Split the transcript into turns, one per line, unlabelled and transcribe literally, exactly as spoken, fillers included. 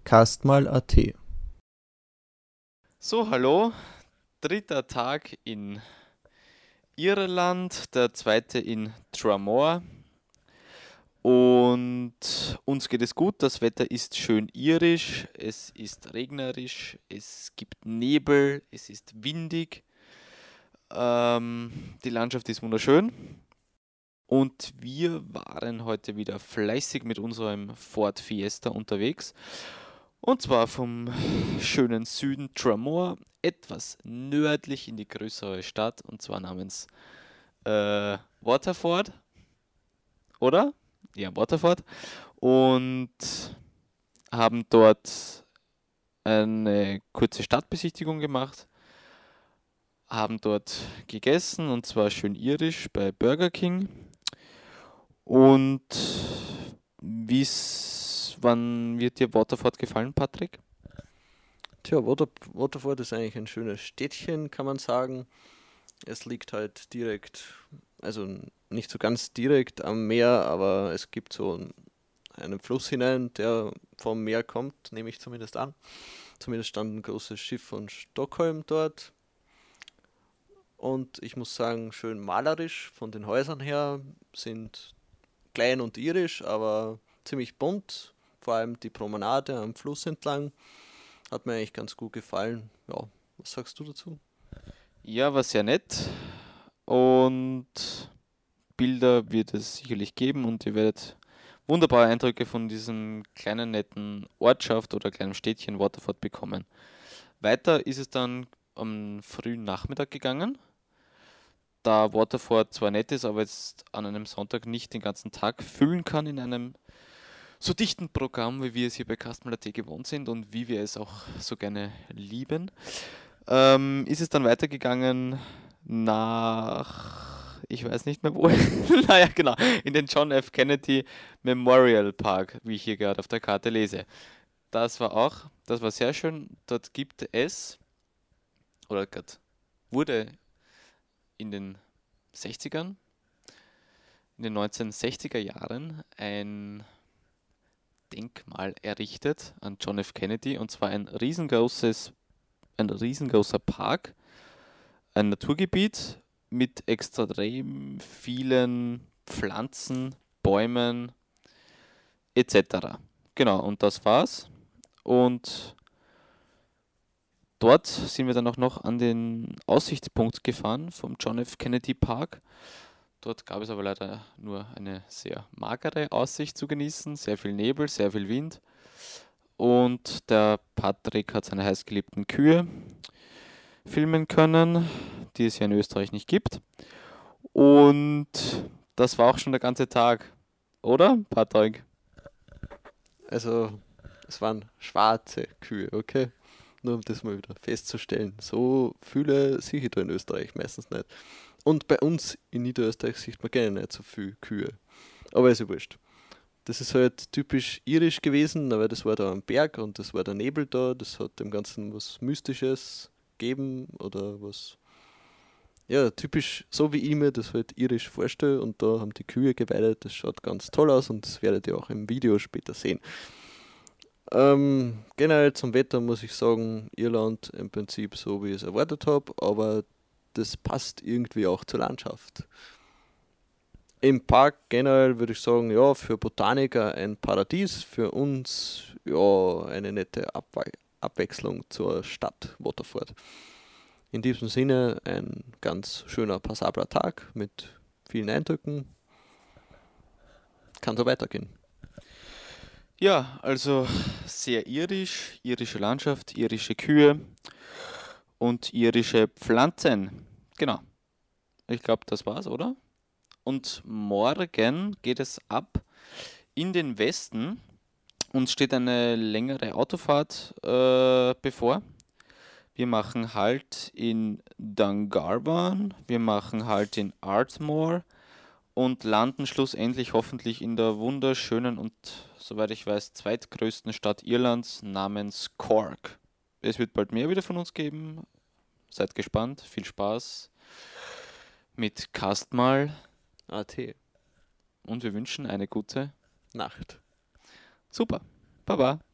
Castmal punkt a t.
So, hallo. Dritter Tag in Irland, der zweite in Tramore. Und uns geht es gut. Das Wetter ist schön irisch, es ist regnerisch, es gibt Nebel, es ist windig. Ähm, die Landschaft ist wunderschön. Und wir waren heute wieder fleißig mit unserem Ford Fiesta unterwegs. Und zwar vom schönen Süden Tramore etwas nördlich in die größere Stadt, und zwar namens äh, Waterford, oder? Ja, Waterford. Und haben dort eine kurze Stadtbesichtigung gemacht, haben dort gegessen, und zwar schön irisch bei Burger King. Und wie's, wann wird dir Waterford gefallen, Patrick?
Tja, Water, Waterford ist eigentlich ein schönes Städtchen, kann man sagen. Es liegt halt direkt, also n- nicht so ganz direkt am Meer, aber es gibt so einen, einen Fluss hinein, der vom Meer kommt, nehme ich zumindest an. Zumindest stand ein großes Schiff von Stockholm dort. Und ich muss sagen, schön malerisch von den Häusern her, sind klein und irisch, aber ziemlich bunt. Vor allem die Promenade am Fluss entlang hat mir eigentlich ganz gut gefallen. Ja, was sagst du dazu?
Ja, war sehr nett. Und Bilder wird es sicherlich geben, und ihr werdet wunderbare Eindrücke von diesem kleinen netten Ortschaft oder kleinen Städtchen Waterford bekommen. Weiter ist es dann am frühen Nachmittag gegangen, da Waterford zwar nett ist, aber jetzt an einem Sonntag nicht den ganzen Tag füllen kann in einem so dichten Programm, wie wir es hier bei Castmal punkt a t gewohnt sind und wie wir es auch so gerne lieben. Ähm, ist es dann weitergegangen nach, ich weiß nicht mehr wo, naja, genau, in den John F. Kennedy Memorial Park, wie ich hier gerade auf der Karte lese. Das war auch, das war sehr schön. Dort gibt es, oder Gott, wurde in den Sechzigern, in den neunzehnhundertsechziger Jahren ein Denkmal errichtet an John F. Kennedy, und zwar ein riesengroßes, ein riesengroßer Park, ein Naturgebiet mit extrem vielen Pflanzen, Bäumen et cetera. Genau, und das war's. Und dort sind wir dann auch noch an den Aussichtspunkt gefahren vom John F. Kennedy Park. Dort gab es aber leider nur eine sehr magere Aussicht zu genießen, sehr viel Nebel, sehr viel Wind. Und der Patrick hat seine heißgeliebten Kühe filmen können, die es hier in Österreich nicht gibt. Und das war auch schon der ganze Tag, oder, Patrick?
Also, es waren schwarze Kühe, okay? Nur um das mal wieder festzustellen. So viele sehe ich da in Österreich meistens nicht. Und bei uns in Niederösterreich sieht man gerne nicht so viele Kühe. Aber ist ja wurscht. Das ist halt typisch irisch gewesen, aber das war da am Berg und das war der Nebel da. Das hat dem Ganzen was Mystisches gegeben oder was, ja, typisch so wie ich mir das halt irisch vorstelle. Und da haben die Kühe geweidet. Das schaut ganz toll aus und das werdet ihr auch im Video später sehen. Ähm, generell zum Wetter muss ich sagen, Irland im Prinzip so wie ich es erwartet habe, aber das passt irgendwie auch zur Landschaft. Im Park generell würde ich sagen, ja, für Botaniker ein Paradies, für uns ja eine nette Abwe Abwechslung zur Stadt Waterford. In diesem Sinne ein ganz schöner, passabler Tag mit vielen Eindrücken. Kann so weitergehen.
Ja, also sehr irisch, irische Landschaft, irische Kühe und irische Pflanzen. Genau, ich glaube, das war's, oder? Und morgen geht es ab in den Westen. Uns steht eine längere Autofahrt äh, bevor. Wir machen Halt in Dungarvan, wir machen Halt in Ardmore und landen schlussendlich hoffentlich in der wunderschönen und, soweit ich weiß, zweitgrößten Stadt Irlands namens Cork. Es wird bald mehr wieder von uns geben. Seid gespannt. Viel Spaß mit Castmal,
A T.
und wir wünschen eine gute
Nacht.
Super. Baba.